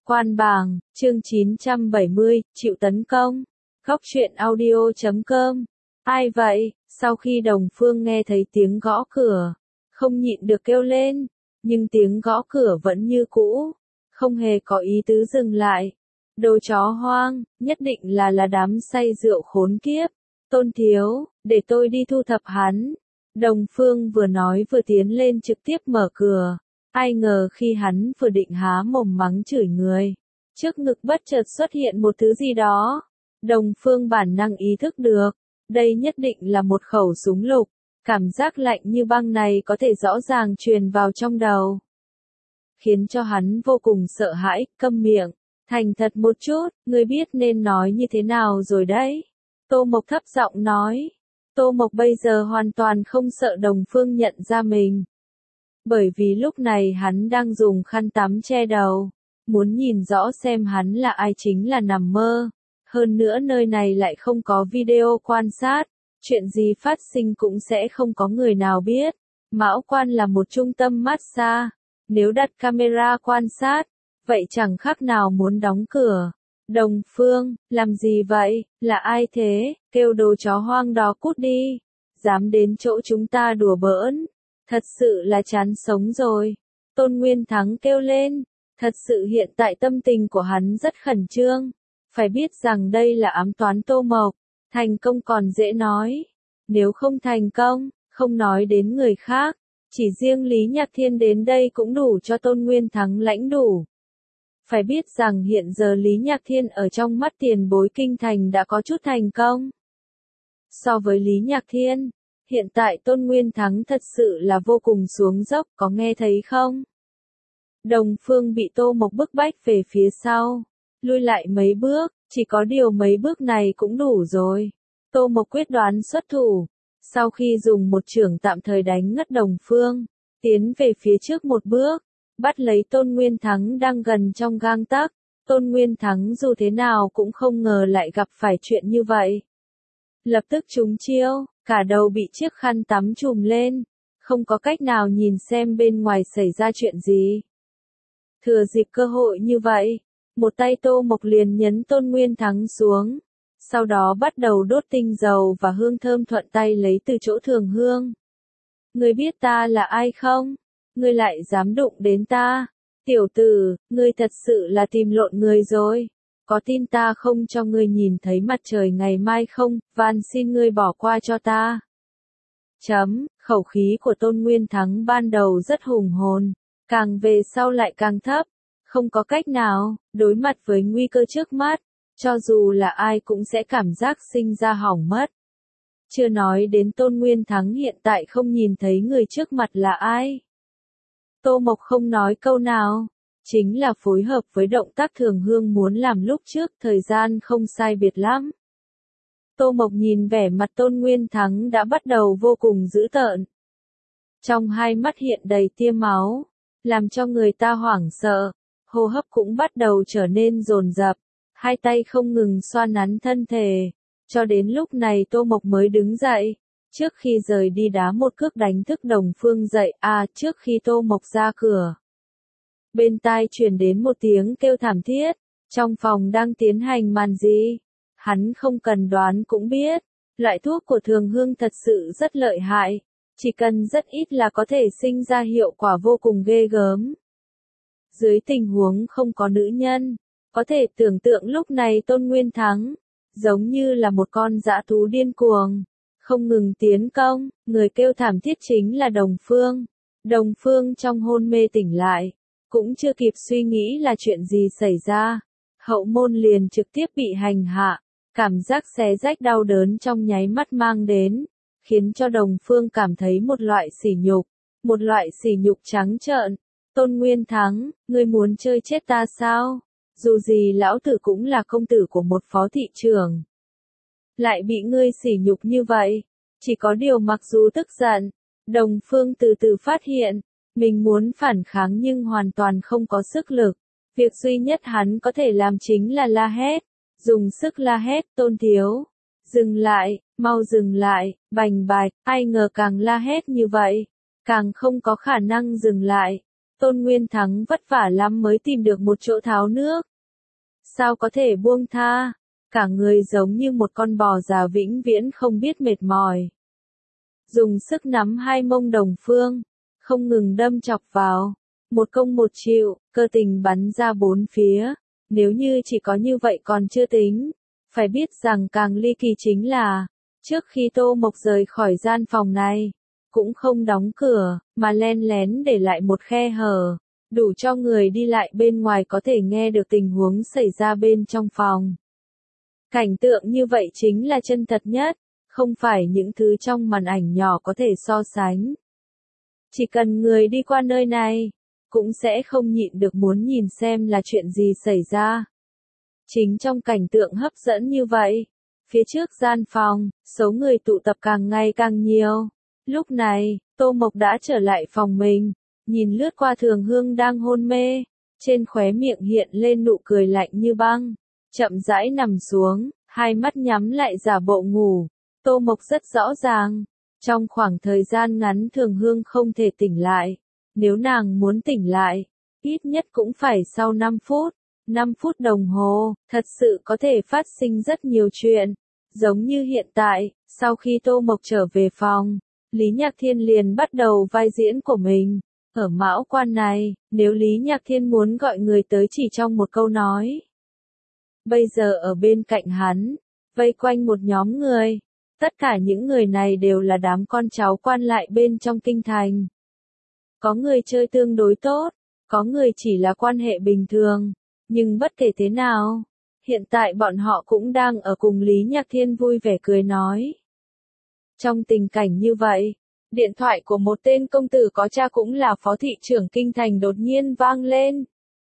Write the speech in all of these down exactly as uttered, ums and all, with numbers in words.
Quan bảng, chương chín trăm bảy mươi, chịu tấn công. Góc truyện audio chấm com. Ai vậy? Sau khi Đồng Phương nghe thấy tiếng gõ cửa, không nhịn được kêu lên, nhưng tiếng gõ cửa vẫn như cũ, không hề có ý tứ dừng lại. Đồ chó hoang, nhất định là là đám say rượu khốn kiếp. Tôn thiếu, để tôi đi thu thập hắn. Đồng Phương vừa nói vừa tiến lên trực tiếp mở cửa. Ai ngờ khi hắn vừa định há mồm mắng chửi người, trước ngực bất chợt xuất hiện một thứ gì đó. Đồng Phương bản năng ý thức được, đây nhất định là một khẩu súng lục. Cảm giác lạnh như băng này có thể rõ ràng truyền vào trong đầu, khiến cho hắn vô cùng sợ hãi, câm miệng. Thành thật một chút, ngươi biết nên nói như thế nào rồi đấy. Tô Mộc thấp giọng nói. Tô Mộc bây giờ hoàn toàn không sợ Đồng Phương nhận ra mình, bởi vì lúc này hắn đang dùng khăn tắm che đầu, muốn nhìn rõ xem hắn là ai chính là nằm mơ. Hơn nữa nơi này lại không có video quan sát, chuyện gì phát sinh cũng sẽ không có người nào biết. Mão Quan là một trung tâm massage, nếu đặt camera quan sát, vậy chẳng khác nào muốn đóng cửa. Đồng Phương, làm gì vậy, là ai thế, kêu đồ chó hoang đó cút đi, dám đến chỗ chúng ta đùa bỡn. Thật sự là chán sống rồi. Tôn Nguyên Thắng kêu lên. Thật sự hiện tại tâm tình của hắn rất khẩn trương. Phải biết rằng đây là ám toán Tô Mộc. Thành công còn dễ nói. Nếu không thành công, không nói đến người khác, chỉ riêng Lý Nhạc Thiên đến đây cũng đủ cho Tôn Nguyên Thắng lãnh đủ. Phải biết rằng hiện giờ Lý Nhạc Thiên ở trong mắt tiền bối kinh thành đã có chút thành công. So với Lý Nhạc Thiên, hiện tại Tôn Nguyên Thắng thật sự là vô cùng xuống dốc, có nghe thấy không? Đồng Phương bị Tô Mộc bức bách về phía sau, lui lại mấy bước, chỉ có điều mấy bước này cũng đủ rồi. Tô Mộc quyết đoán xuất thủ, sau khi dùng một chưởng tạm thời đánh ngất Đồng Phương, tiến về phía trước một bước, bắt lấy Tôn Nguyên Thắng đang gần trong gang tấc. Tôn Nguyên Thắng dù thế nào cũng không ngờ lại gặp phải chuyện như vậy. Lập tức trúng chiêu, cả đầu bị chiếc khăn tắm trùm lên, không có cách nào nhìn xem bên ngoài xảy ra chuyện gì. Thừa dịp cơ hội như vậy, một tay Tô Mộc liền nhấn Tôn Nguyên Thắng xuống, sau đó bắt đầu đốt tinh dầu và hương thơm thuận tay lấy từ chỗ Thường Hương. Ngươi biết ta là ai không? Ngươi lại dám đụng đến ta? Tiểu tử, ngươi thật sự là tìm lộn người rồi. Có tin ta không cho ngươi nhìn thấy mặt trời ngày mai không, van xin ngươi bỏ qua cho ta. Chấm, khẩu khí của Tôn Nguyên Thắng ban đầu rất hùng hồn, càng về sau lại càng thấp, không có cách nào, đối mặt với nguy cơ trước mắt, cho dù là ai cũng sẽ cảm giác sinh ra hỏng mất. Chưa nói đến Tôn Nguyên Thắng hiện tại không nhìn thấy người trước mặt là ai. Tô Mộc không nói câu nào, chính là phối hợp với động tác Thường Hương muốn làm lúc trước, thời gian không sai biệt lắm. Tô Mộc nhìn vẻ mặt Tôn Nguyên Thắng đã bắt đầu vô cùng dữ tợn. Trong hai mắt hiện đầy tia máu, làm cho người ta hoảng sợ, hô hấp cũng bắt đầu trở nên dồn dập, hai tay không ngừng xoa nắn thân thể, cho đến lúc này Tô Mộc mới đứng dậy. Trước khi rời đi đá một cước đánh thức Đồng Phương dậy, à, trước khi Tô Mộc ra cửa, bên tai truyền đến một tiếng kêu thảm thiết, trong phòng đang tiến hành màn gì? Hắn không cần đoán cũng biết, loại thuốc của Thường Hương thật sự rất lợi hại, chỉ cần rất ít là có thể sinh ra hiệu quả vô cùng ghê gớm. Dưới tình huống không có nữ nhân, có thể tưởng tượng lúc này Tôn Nguyên Thắng, giống như là một con dã thú điên cuồng, không ngừng tiến công, người kêu thảm thiết chính là Đồng Phương. Đồng Phương trong hôn mê tỉnh lại, cũng chưa kịp suy nghĩ là chuyện gì xảy ra, hậu môn liền trực tiếp bị hành hạ, cảm giác xé rách đau đớn trong nháy mắt mang đến, khiến cho Đồng Phương cảm thấy một loại sỉ nhục, một loại sỉ nhục trắng trợn. Tôn Nguyên Thắng, ngươi muốn chơi chết ta sao? Dù gì lão tử cũng là công tử của một phó thị trưởng, lại bị ngươi sỉ nhục như vậy. Chỉ có điều mặc dù tức giận, Đồng Phương từ từ phát hiện, mình muốn phản kháng nhưng hoàn toàn không có sức lực. Việc duy nhất hắn có thể làm chính là la hét, dùng sức la hét, Tôn thiếu, dừng lại, mau dừng lại, bành bạch, ai ngờ càng la hét như vậy, càng không có khả năng dừng lại. Tôn Nguyên Thắng vất vả lắm mới tìm được một chỗ tháo nước. Sao có thể buông tha, cả người giống như một con bò già vĩnh viễn không biết mệt mỏi. Dùng sức nắm hai mông Đồng Phương, không ngừng đâm chọc vào. Một công một chịu, cơ tình bắn ra bốn phía. Nếu như chỉ có như vậy còn chưa tính. Phải biết rằng càng ly kỳ chính là, trước khi Tô Mộc rời khỏi gian phòng này, cũng không đóng cửa, mà len lén để lại một khe hở, đủ cho người đi lại bên ngoài có thể nghe được tình huống xảy ra bên trong phòng. Cảnh tượng như vậy chính là chân thật nhất, không phải những thứ trong màn ảnh nhỏ có thể so sánh. Chỉ cần người đi qua nơi này, cũng sẽ không nhịn được muốn nhìn xem là chuyện gì xảy ra. Chính trong cảnh tượng hấp dẫn như vậy, phía trước gian phòng, số người tụ tập càng ngày càng nhiều. Lúc này, Tô Mộc đã trở lại phòng mình, nhìn lướt qua Thường Hương đang hôn mê, trên khóe miệng hiện lên nụ cười lạnh như băng, chậm rãi nằm xuống, hai mắt nhắm lại giả bộ ngủ. Tô Mộc rất rõ ràng, trong khoảng thời gian ngắn Thường Hương không thể tỉnh lại, nếu nàng muốn tỉnh lại, ít nhất cũng phải sau năm phút. năm phút đồng hồ, thật sự có thể phát sinh rất nhiều chuyện. Giống như hiện tại, sau khi Tô Mộc trở về phòng, Lý Nhạc Thiên liền bắt đầu vai diễn của mình. Ở Mão Quan này, nếu Lý Nhạc Thiên muốn gọi người tới chỉ trong một câu nói. Bây giờ ở bên cạnh hắn, vây quanh một nhóm người. Tất cả những người này đều là đám con cháu quan lại bên trong kinh thành. Có người chơi tương đối tốt, có người chỉ là quan hệ bình thường. Nhưng bất kể thế nào, hiện tại bọn họ cũng đang ở cùng Lý Nhạc Thiên vui vẻ cười nói. Trong tình cảnh như vậy, điện thoại của một tên công tử có cha cũng là phó thị trưởng kinh thành đột nhiên vang lên.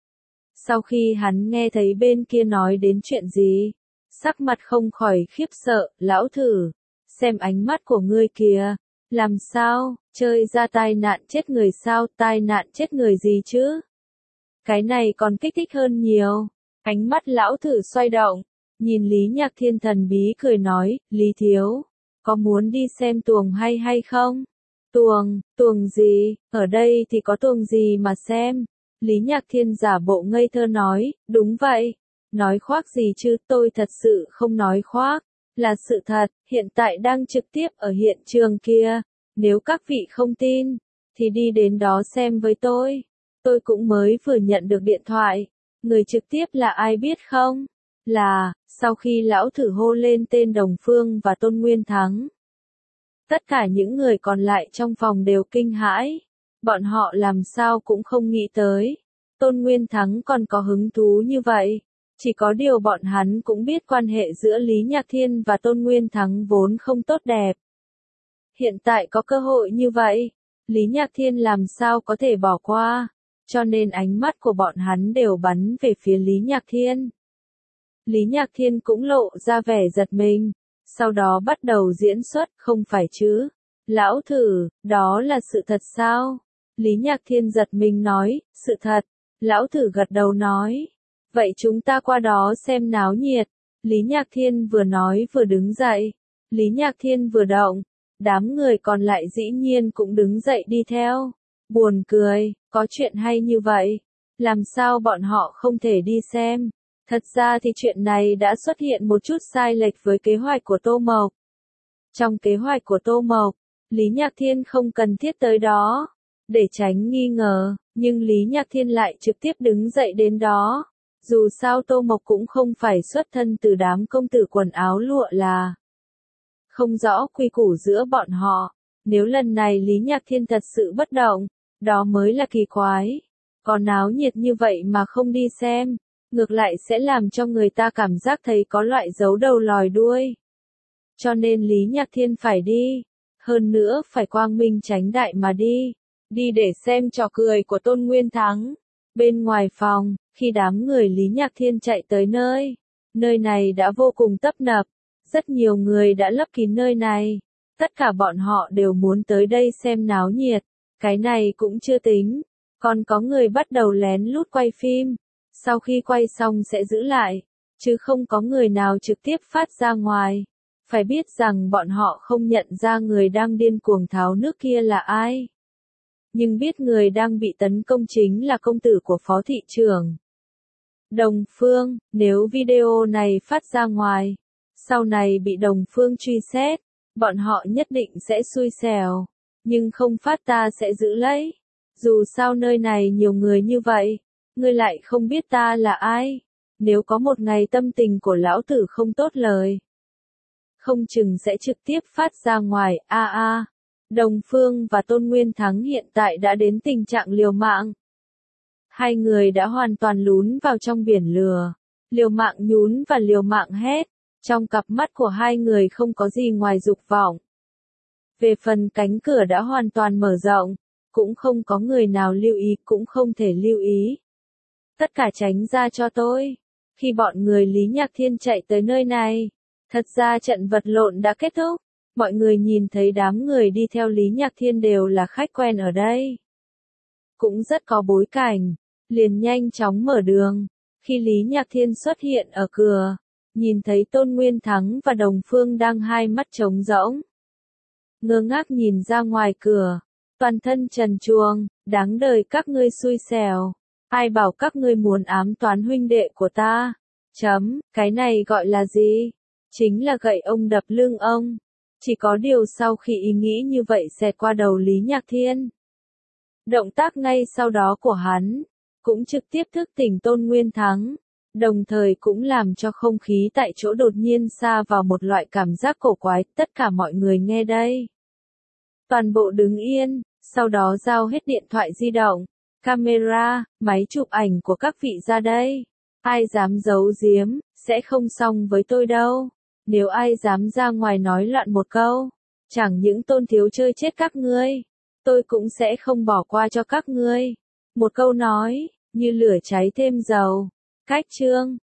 Sau khi hắn nghe thấy bên kia nói đến chuyện gì, sắc mặt không khỏi khiếp sợ, lão thử, xem ánh mắt của ngươi kìa, làm sao, chơi ra tai nạn chết người sao, tai nạn chết người gì chứ? Cái này còn kích thích hơn nhiều. Ánh mắt lão thử xoay động, nhìn Lý Nhạc Thiên thần bí cười nói, Lý Thiếu, có muốn đi xem tuồng hay hay không? Tuồng, tuồng gì, ở đây thì có tuồng gì mà xem? Lý Nhạc Thiên giả bộ ngây thơ nói, đúng vậy, nói khoác gì chứ, tôi thật sự không nói khoác, là sự thật, hiện tại đang trực tiếp ở hiện trường kia, nếu các vị không tin, thì đi đến đó xem với tôi. Tôi cũng mới vừa nhận được điện thoại, người trực tiếp là ai biết không? Là, sau khi lão thử hô lên tên Đồng Phương và Tôn Nguyên Thắng. Tất cả những người còn lại trong phòng đều kinh hãi, bọn họ làm sao cũng không nghĩ tới. Tôn Nguyên Thắng còn có hứng thú như vậy, chỉ có điều bọn hắn cũng biết quan hệ giữa Lý Nhạc Thiên và Tôn Nguyên Thắng vốn không tốt đẹp. Hiện tại có cơ hội như vậy, Lý Nhạc Thiên làm sao có thể bỏ qua. Cho nên ánh mắt của bọn hắn đều bắn về phía Lý Nhạc Thiên. Lý Nhạc Thiên cũng lộ ra vẻ giật mình, sau đó bắt đầu diễn xuất, không phải chứ? Lão thử, đó là sự thật sao? Lý Nhạc Thiên giật mình nói, sự thật. Lão thử gật đầu nói, vậy chúng ta qua đó xem náo nhiệt. Lý Nhạc Thiên vừa nói vừa đứng dậy. Lý Nhạc Thiên vừa động, đám người còn lại dĩ nhiên cũng đứng dậy đi theo. Buồn cười, có chuyện hay như vậy, làm sao bọn họ không thể đi xem? Thật ra thì chuyện này đã xuất hiện một chút sai lệch với kế hoạch của Tô Mộc. Trong kế hoạch của Tô Mộc, Lý Nhạc Thiên không cần thiết tới đó, để tránh nghi ngờ, nhưng Lý Nhạc Thiên lại trực tiếp đứng dậy đến đó. Dù sao Tô Mộc cũng không phải xuất thân từ đám công tử quần áo lụa là. Không rõ quy củ giữa bọn họ, nếu lần này Lý Nhạc Thiên thật sự bất động, đó mới là kỳ quái. Có náo nhiệt như vậy mà không đi xem, ngược lại sẽ làm cho người ta cảm giác thấy có loại giấu đầu lòi đuôi. Cho nên Lý Nhạc Thiên phải đi, hơn nữa phải quang minh chánh đại mà đi, đi để xem trò cười của Tôn Nguyên Thắng. Bên ngoài phòng, khi đám người Lý Nhạc Thiên chạy tới nơi, nơi này đã vô cùng tấp nập, rất nhiều người đã lấp kín nơi này, tất cả bọn họ đều muốn tới đây xem náo nhiệt. Cái này cũng chưa tính, còn có người bắt đầu lén lút quay phim, sau khi quay xong sẽ giữ lại, chứ không có người nào trực tiếp phát ra ngoài. Phải biết rằng bọn họ không nhận ra người đang điên cuồng tháo nước kia là ai. nhưng biết người đang bị tấn công chính là công tử của phó thị trưởng. Đồng Phương, nếu video này phát ra ngoài, sau này bị Đồng Phương truy xét, bọn họ nhất định sẽ xui xẻo, nhưng không phát ta sẽ giữ lấy. Dù sao nơi này nhiều người như vậy, ngươi lại không biết ta là ai. Nếu có một ngày tâm tình của lão tử không tốt lời, không chừng sẽ trực tiếp phát ra ngoài. A a, Đồng Phương và Tôn Nguyên Thắng hiện tại đã đến tình trạng liều mạng. Hai người đã hoàn toàn lún vào trong biển lửa, liều mạng nhún và liều mạng hét. Trong cặp mắt của hai người không có gì ngoài dục vọng. Về phần cánh cửa đã hoàn toàn mở rộng, cũng không có người nào lưu ý, cũng không thể lưu ý. Tất cả tránh ra cho tôi. Khi bọn người Lý Nhạc Thiên chạy tới nơi này, thật ra trận vật lộn đã kết thúc. Mọi người nhìn thấy đám người đi theo Lý Nhạc Thiên đều là khách quen ở đây. Cũng rất có bối cảnh, liền nhanh chóng mở đường. Khi Lý Nhạc Thiên xuất hiện ở cửa, nhìn thấy Tôn Nguyên Thắng và Đồng Phương đang hai mắt trống rỗng. Ngơ ngác nhìn ra ngoài cửa, toàn thân trần truồng, đáng đời các ngươi xui xẻo. Ai bảo các ngươi muốn ám toán huynh đệ của ta? Chấm, cái này gọi là gì? Chính là gậy ông đập lưng ông. Chỉ có điều sau khi ý nghĩ như vậy xẹt qua đầu Lý Nhạc Thiên. Động tác ngay sau đó của hắn, cũng trực tiếp thức tỉnh Tôn Nguyên Thắng. Đồng thời cũng làm cho không khí tại chỗ đột nhiên sa vào một loại cảm giác cổ quái, tất cả mọi người nghe đây. Toàn bộ đứng yên, sau đó giao hết điện thoại di động, camera, máy chụp ảnh của các vị ra đây. Ai dám giấu giếm, sẽ không xong với tôi đâu. Nếu ai dám ra ngoài nói loạn một câu, chẳng những Tôn thiếu chơi chết các ngươi, tôi cũng sẽ không bỏ qua cho các ngươi. Một câu nói, như lửa cháy thêm dầu. Cách chương